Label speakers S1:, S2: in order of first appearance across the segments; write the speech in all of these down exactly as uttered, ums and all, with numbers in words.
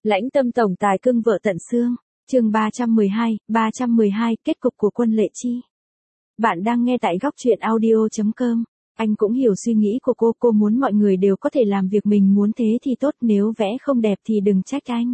S1: Lãnh tâm tổng tài cưng vợ tận xương, chương ba trăm mười hai, ba trăm mười hai, kết cục của Quân Lệ Chi. Bạn đang nghe tại góc truyện audio chấm com. Anh cũng hiểu suy nghĩ của cô, cô muốn mọi người đều có thể làm việc mình muốn, thế thì tốt, nếu vẽ không đẹp thì đừng trách anh.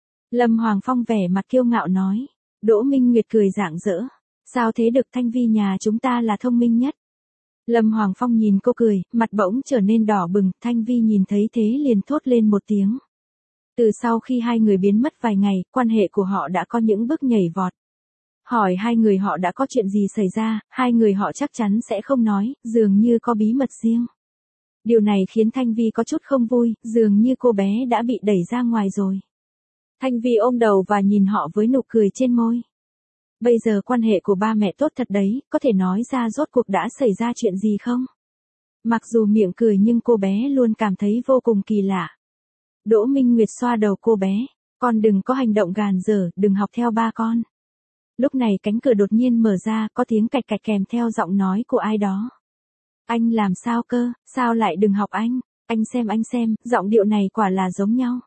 S1: Lâm Hoàng Phong vẻ mặt kiêu ngạo nói. Đỗ Minh Nguyệt cười rạng rỡ. Sao thế được, Thanh Vi nhà chúng ta là thông minh nhất. Lâm Hoàng Phong nhìn cô cười, mặt bỗng trở nên đỏ bừng, Thanh Vi nhìn thấy thế liền thốt lên một tiếng. Từ sau khi hai người biến mất vài ngày, quan hệ của họ đã có những bước nhảy vọt. Hỏi hai người họ đã có chuyện gì xảy ra, hai người họ chắc chắn sẽ không nói, dường như có bí mật riêng. Điều này khiến Thanh Vi có chút không vui, dường như cô bé đã bị đẩy ra ngoài rồi. Thanh Vi ôm đầu và nhìn họ với nụ cười trên môi. Bây giờ quan hệ của ba mẹ tốt thật đấy, có thể nói ra rốt cuộc đã xảy ra chuyện gì không? Mặc dù miệng cười nhưng cô bé luôn cảm thấy vô cùng kỳ lạ. Đỗ Minh Nguyệt xoa đầu cô bé, con đừng có hành động gàn dở, đừng học theo ba con. Lúc này cánh cửa đột nhiên mở ra, có tiếng cạch cạch kèm theo giọng nói của ai đó. Anh làm sao cơ, sao lại đừng học anh, anh xem anh xem, giọng điệu này quả là giống nhau.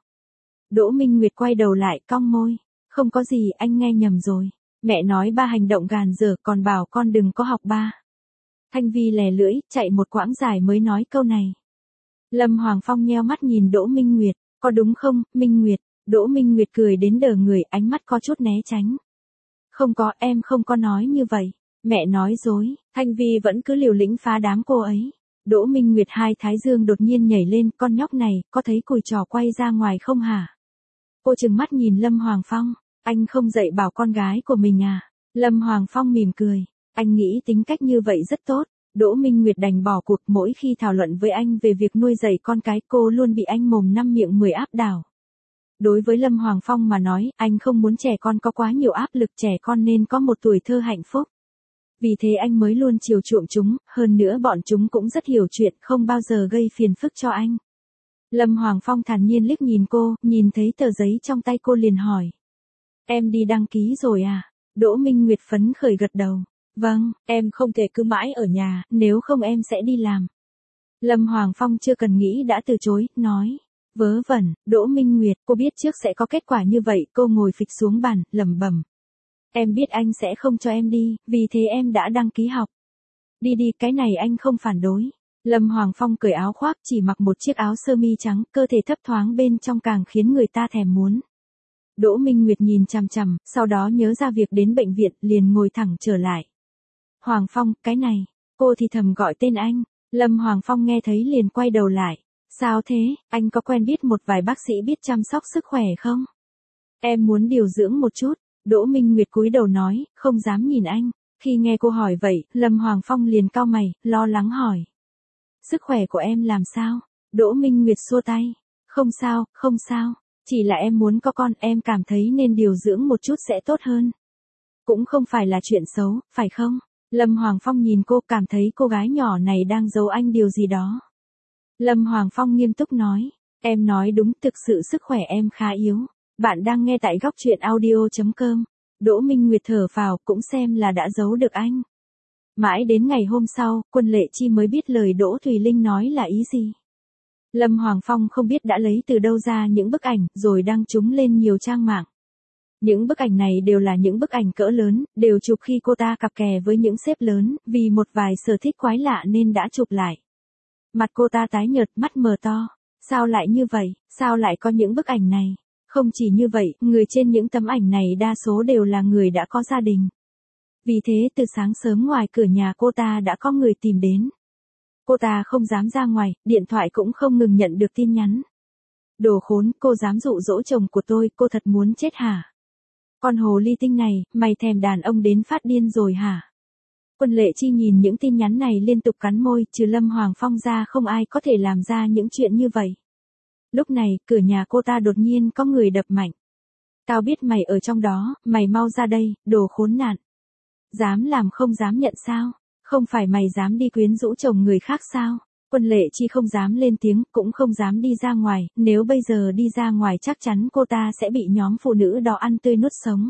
S1: Đỗ Minh Nguyệt quay đầu lại, cong môi, không có gì, anh nghe nhầm rồi. Mẹ nói ba hành động gàn dở, còn bảo con đừng có học ba. Thanh Vi lè lưỡi, chạy một quãng dài mới nói câu này. Lâm Hoàng Phong nheo mắt nhìn Đỗ Minh Nguyệt, có đúng không, Minh Nguyệt? Đỗ Minh Nguyệt cười đến đờ người, ánh mắt có chút né tránh. Không có, em không có nói như vậy. Mẹ nói dối. Thanh Vi vẫn cứ liều lĩnh phá đám cô ấy. Đỗ Minh Nguyệt hai thái dương đột nhiên nhảy lên, con nhóc này, có thấy cùi trò quay ra ngoài không hả? Cô trừng mắt nhìn Lâm Hoàng Phong, anh không dạy bảo con gái của mình à? Lâm Hoàng Phong mỉm cười, anh nghĩ tính cách như vậy rất tốt. Đỗ Minh Nguyệt đành bỏ cuộc, mỗi khi thảo luận với anh về việc nuôi dạy con cái, cô luôn bị anh mồm năm miệng mười áp đảo. Đối với Lâm Hoàng Phong mà nói, anh không muốn trẻ con có quá nhiều áp lực, trẻ con nên có một tuổi thơ hạnh phúc. Vì thế anh mới luôn chiều chuộng chúng, hơn nữa bọn chúng cũng rất hiểu chuyện, không bao giờ gây phiền phức cho anh. Lâm Hoàng Phong thản nhiên liếc nhìn cô, nhìn thấy tờ giấy trong tay cô liền hỏi. Em đi đăng ký rồi à? Đỗ Minh Nguyệt phấn khởi gật đầu. Vâng, em không thể cứ mãi ở nhà, nếu không em sẽ đi làm. Lâm Hoàng Phong chưa cần nghĩ đã từ chối, nói. Vớ vẩn, Đỗ Minh Nguyệt, cô biết trước sẽ có kết quả như vậy, cô ngồi phịch xuống bàn, lẩm bẩm. Em biết anh sẽ không cho em đi, vì thế em đã đăng ký học. Đi đi, cái này anh không phản đối. Lâm Hoàng Phong cởi áo khoác, chỉ mặc một chiếc áo sơ mi trắng, cơ thể thấp thoáng bên trong càng khiến người ta thèm muốn. Đỗ Minh Nguyệt nhìn chằm chằm, sau đó nhớ ra việc đến bệnh viện, liền ngồi thẳng trở lại. Hoàng Phong, cái này, cô thì thầm gọi tên anh. Lâm Hoàng Phong nghe thấy liền quay đầu lại. Sao thế, anh có quen biết một vài bác sĩ biết chăm sóc sức khỏe không? Em muốn điều dưỡng một chút. Đỗ Minh Nguyệt cúi đầu nói, không dám nhìn anh. Khi nghe cô hỏi vậy, Lâm Hoàng Phong liền cau mày, lo lắng hỏi. Sức khỏe của em làm sao? Đỗ Minh Nguyệt xua tay. Không sao, không sao. Chỉ là em muốn có con, em cảm thấy nên điều dưỡng một chút sẽ tốt hơn. Cũng không phải là chuyện xấu, phải không? Lâm Hoàng Phong nhìn cô, cảm thấy cô gái nhỏ này đang giấu anh điều gì đó. Lâm Hoàng Phong nghiêm túc nói. Em nói đúng, thực sự sức khỏe em khá yếu. Bạn đang nghe tại góc truyện audio chấm com. Đỗ Minh Nguyệt thở phào, cũng xem là đã giấu được anh. Mãi đến ngày hôm sau, Quân Lệ Chi mới biết lời Đỗ Thùy Linh nói là ý gì. Lâm Hoàng Phong không biết đã lấy từ đâu ra những bức ảnh, rồi đăng chúng lên nhiều trang mạng. Những bức ảnh này đều là những bức ảnh cỡ lớn, đều chụp khi cô ta cặp kè với những sếp lớn, vì một vài sở thích quái lạ nên đã chụp lại. Mặt cô ta tái nhợt, mắt mờ to. Sao lại như vậy, sao lại có những bức ảnh này? Không chỉ như vậy, người trên những tấm ảnh này đa số đều là người đã có gia đình. Vì thế từ sáng sớm ngoài cửa nhà cô ta đã có người tìm đến. Cô ta không dám ra ngoài, điện thoại cũng không ngừng nhận được tin nhắn. Đồ khốn, cô dám dụ dỗ chồng của tôi, cô thật muốn chết hả? Con hồ ly tinh này, mày thèm đàn ông đến phát điên rồi hả? Quân Lệ Chi nhìn những tin nhắn này liên tục cắn môi, trừ Lâm Hoàng Phong ra không ai có thể làm ra những chuyện như vậy. Lúc này, cửa nhà cô ta đột nhiên có người đập mạnh. Tao biết mày ở trong đó, mày mau ra đây, đồ khốn nạn. Dám làm không dám nhận sao? Không phải mày dám đi quyến rũ chồng người khác sao? Quân Lệ Chi không dám lên tiếng, cũng không dám đi ra ngoài, nếu bây giờ đi ra ngoài chắc chắn cô ta sẽ bị nhóm phụ nữ đó ăn tươi nuốt sống.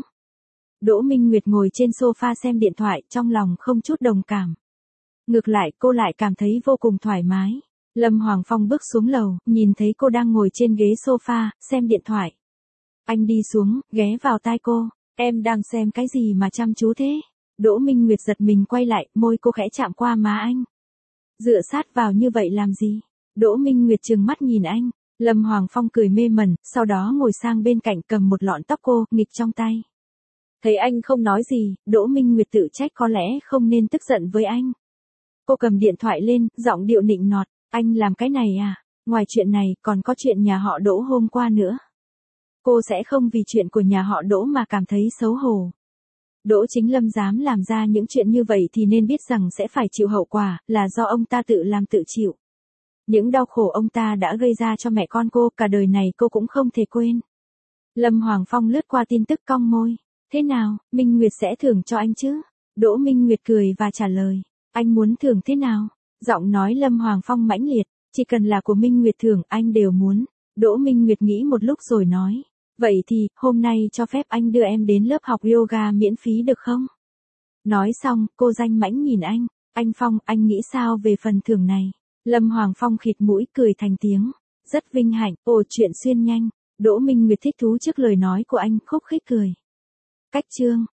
S1: Đỗ Minh Nguyệt ngồi trên sofa xem điện thoại, trong lòng không chút đồng cảm. Ngược lại, cô lại cảm thấy vô cùng thoải mái. Lâm Hoàng Phong bước xuống lầu, nhìn thấy cô đang ngồi trên ghế sofa, xem điện thoại. Anh đi xuống, ghé vào tai cô. Em đang xem cái gì mà chăm chú thế? Đỗ Minh Nguyệt giật mình quay lại, môi cô khẽ chạm qua má anh. Dựa sát vào như vậy làm gì? Đỗ Minh Nguyệt trừng mắt nhìn anh. Lâm Hoàng Phong cười mê mẩn, sau đó ngồi sang bên cạnh cầm một lọn tóc cô, nghịch trong tay. Thấy anh không nói gì, Đỗ Minh Nguyệt tự trách có lẽ không nên tức giận với anh. Cô cầm điện thoại lên, giọng điệu nịnh nọt, anh làm cái này à? Ngoài chuyện này, còn có chuyện nhà họ Đỗ hôm qua nữa. Cô sẽ không vì chuyện của nhà họ Đỗ mà cảm thấy xấu hổ. Đỗ Chính Lâm dám làm ra những chuyện như vậy thì nên biết rằng sẽ phải chịu hậu quả, là do ông ta tự làm tự chịu. Những đau khổ ông ta đã gây ra cho mẹ con cô, cả đời này cô cũng không thể quên. Lâm Hoàng Phong lướt qua tin tức cong môi. Thế nào, Minh Nguyệt sẽ thưởng cho anh chứ? Đỗ Minh Nguyệt cười và trả lời. Anh muốn thưởng thế nào? Giọng nói Lâm Hoàng Phong mãnh liệt. Chỉ cần là của Minh Nguyệt thưởng anh đều muốn. Đỗ Minh Nguyệt nghĩ một lúc rồi nói. Vậy thì, hôm nay cho phép anh đưa em đến lớp học yoga miễn phí được không? Nói xong, cô danh mãnh nhìn anh. Anh Phong, anh nghĩ sao về phần thưởng này? Lâm Hoàng Phong khịt mũi cười thành tiếng. Rất vinh hạnh, ồ chuyện xuyên nhanh. Đỗ Minh Nguyệt thích thú trước lời nói của anh, khúc khích cười. Cách chương.